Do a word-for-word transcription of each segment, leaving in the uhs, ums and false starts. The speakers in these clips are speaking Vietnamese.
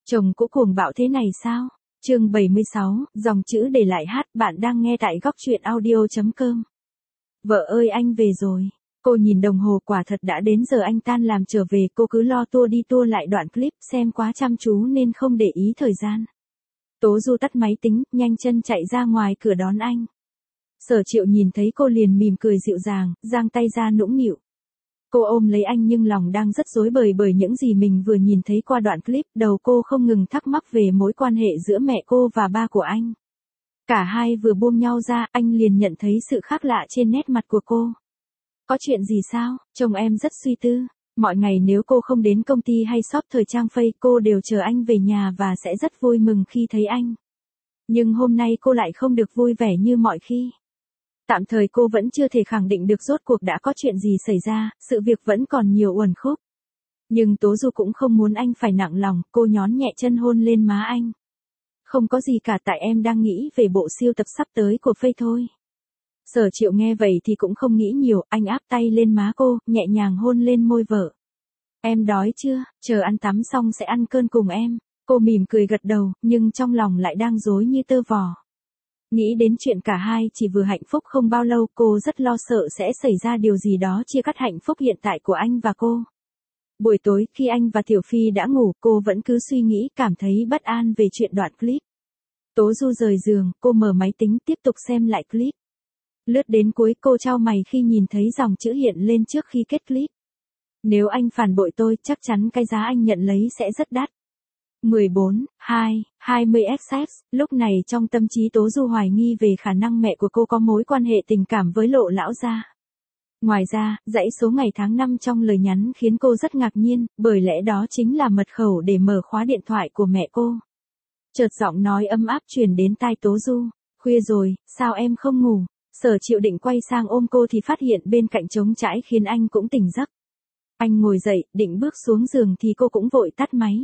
Chồng cũ cuồng bạo thế này sao? Chương bảy mươi sáu, dòng chữ để lại hát, bạn đang nghe tại góc truyện audio chấm com. Vợ ơi anh về rồi. Cô nhìn đồng hồ, quả thật đã đến giờ anh tan làm trở về, cô cứ lo tua đi tua lại đoạn clip, xem quá chăm chú nên không để ý thời gian. Tố Du tắt máy tính, nhanh chân chạy ra ngoài cửa đón anh. Sở Triệu nhìn thấy cô liền mỉm cười dịu dàng, giang tay ra nũng nịu. Cô ôm lấy anh nhưng lòng đang rất rối bời bởi những gì mình vừa nhìn thấy qua đoạn clip, đầu cô không ngừng thắc mắc về mối quan hệ giữa mẹ cô và ba của anh. Cả hai vừa buông nhau ra, anh liền nhận thấy sự khác lạ trên nét mặt của cô. Có chuyện gì sao? Chồng em rất suy tư. Mọi ngày nếu cô không đến công ty hay shop thời trang Face, cô đều chờ anh về nhà và sẽ rất vui mừng khi thấy anh. Nhưng hôm nay cô lại không được vui vẻ như mọi khi. Tạm thời cô vẫn chưa thể khẳng định được rốt cuộc đã có chuyện gì xảy ra, sự việc vẫn còn nhiều uẩn khúc. Nhưng Tố Du cũng không muốn anh phải nặng lòng, cô nhón nhẹ chân hôn lên má anh. Không có gì cả, tại em đang nghĩ về bộ siêu tập sắp tới của Face thôi. Sở Triệu nghe vậy thì cũng không nghĩ nhiều, anh áp tay lên má cô, nhẹ nhàng hôn lên môi vợ. Em đói chưa, chờ ăn tắm xong sẽ ăn cơm cùng em. Cô mỉm cười gật đầu, nhưng trong lòng lại đang rối như tơ vò. Nghĩ đến chuyện cả hai chỉ vừa hạnh phúc không bao lâu, cô rất lo sợ sẽ xảy ra điều gì đó chia cắt hạnh phúc hiện tại của anh và cô. Buổi tối, khi anh và Tiểu Phi đã ngủ, cô vẫn cứ suy nghĩ, cảm thấy bất an về chuyện đoạn clip. Tố Du rời giường, cô mở máy tính tiếp tục xem lại clip. Lướt đến cuối, cô chau mày khi nhìn thấy dòng chữ hiện lên trước khi kết clip. Nếu anh phản bội tôi, chắc chắn cái giá anh nhận lấy sẽ rất đắt. mười bốn, hai, hai mươi x x, lúc này trong tâm trí Tố Du hoài nghi về khả năng mẹ của cô có mối quan hệ tình cảm với Lộ lão gia. Ngoài ra, dãy số ngày tháng năm trong lời nhắn khiến cô rất ngạc nhiên, bởi lẽ đó chính là mật khẩu để mở khóa điện thoại của mẹ cô. Chợt giọng nói ấm áp truyền đến tai Tố Du, khuya rồi, sao em không ngủ? Sở Triệu định quay sang ôm cô thì phát hiện bên cạnh trống trải khiến anh cũng tỉnh giấc. Anh ngồi dậy, định bước xuống giường thì cô cũng vội tắt máy.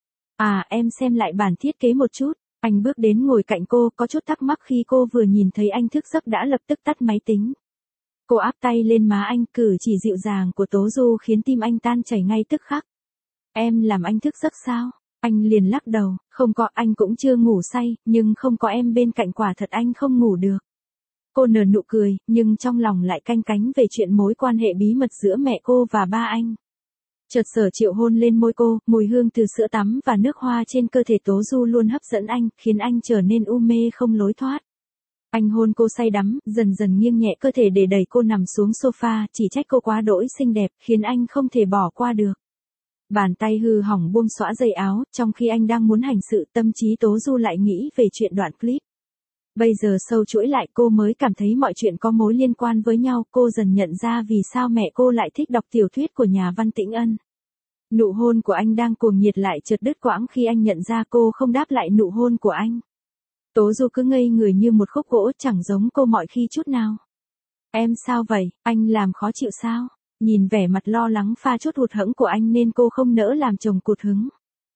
À, em xem lại bản thiết kế một chút. Anh bước đến ngồi cạnh cô, có chút thắc mắc khi cô vừa nhìn thấy anh thức giấc đã lập tức tắt máy tính. Cô áp tay lên má anh, cử chỉ dịu dàng của Tố Du khiến tim anh tan chảy ngay tức khắc. Em làm anh thức giấc sao? Anh liền lắc đầu, không có, anh cũng chưa ngủ say, nhưng không có em bên cạnh quả thật anh không ngủ được. Cô nở nụ cười, nhưng trong lòng lại canh cánh về chuyện mối quan hệ bí mật giữa mẹ cô và ba anh. Chợt Sở Triệu hôn lên môi cô, mùi hương từ sữa tắm và nước hoa trên cơ thể Tố Du luôn hấp dẫn anh, khiến anh trở nên u mê không lối thoát. Anh hôn cô say đắm, dần dần nghiêng nhẹ cơ thể để đẩy cô nằm xuống sofa, chỉ trách cô quá đỗi xinh đẹp, khiến anh không thể bỏ qua được. Bàn tay hư hỏng buông xõa dây áo, trong khi anh đang muốn hành sự, tâm trí Tố Du lại nghĩ về chuyện đoạn clip. Bây giờ sâu chuỗi lại, cô mới cảm thấy mọi chuyện có mối liên quan với nhau, cô dần nhận ra vì sao mẹ cô lại thích đọc tiểu thuyết của nhà văn Tĩnh Ân. Nụ hôn của anh đang cuồng nhiệt lại chợt đứt quãng khi anh nhận ra cô không đáp lại nụ hôn của anh. Tố Du cứ ngây người như một khúc gỗ, chẳng giống cô mọi khi chút nào. Em sao vậy, anh làm khó chịu sao? Nhìn vẻ mặt lo lắng pha chút hụt hẫng của anh nên cô không nỡ làm chồng cụt hứng.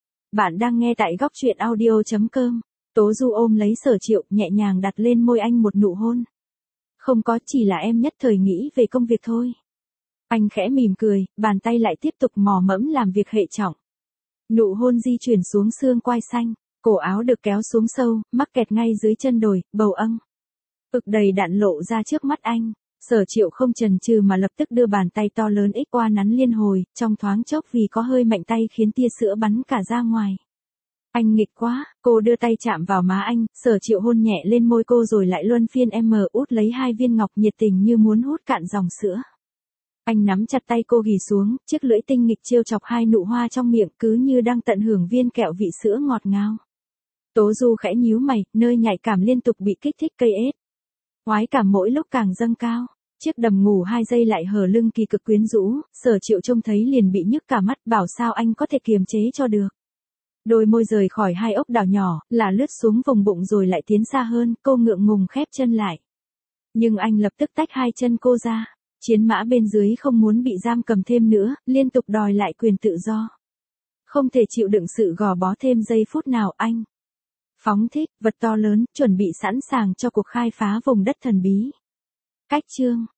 Bạn đang nghe tại góc truyện audio chấm com. Tố Du ôm lấy Sở Triệu, nhẹ nhàng đặt lên môi anh một nụ hôn. Không có, chỉ là em nhất thời nghĩ về công việc thôi. Anh khẽ mỉm cười, bàn tay lại tiếp tục mò mẫm làm việc hệ trọng. Nụ hôn di chuyển xuống xương quai xanh, cổ áo được kéo xuống sâu, mắc kẹt ngay dưới chân đồi, bầu âng. Ực đầy đặn lộ ra trước mắt anh. Sở Triệu không chần chừ mà lập tức đưa bàn tay to lớn ích qua nắn liên hồi, trong thoáng chốc vì có hơi mạnh tay khiến tia sữa bắn cả ra ngoài. Anh nghịch quá, cô đưa tay chạm vào má anh, Sở Triệu hôn nhẹ lên môi cô rồi lại luân phiên em út lấy hai viên ngọc nhiệt tình như muốn hút cạn dòng sữa. Anh nắm chặt tay cô ghì xuống, chiếc lưỡi tinh nghịch trêu chọc hai nụ hoa trong miệng cứ như đang tận hưởng viên kẹo vị sữa ngọt ngào. Tố Du khẽ nhíu mày, nơi nhạy cảm liên tục bị kích thích cây ết. Khoái cảm mỗi lúc càng dâng cao. Chiếc đầm ngủ hai giây lại hở lưng kỳ cực quyến rũ, Sở Triệu trông thấy liền bị nhức cả mắt, bảo sao anh có thể kiềm chế cho được. Đôi môi rời khỏi hai ốc đảo nhỏ, là lướt xuống vùng bụng rồi lại tiến xa hơn, cô ngượng ngùng khép chân lại. Nhưng anh lập tức tách hai chân cô ra. Chiến mã bên dưới không muốn bị giam cầm thêm nữa, liên tục đòi lại quyền tự do. Không thể chịu đựng sự gò bó thêm giây phút nào, anh phóng thích, vật to lớn, chuẩn bị sẵn sàng cho cuộc khai phá vùng đất thần bí. Cách chương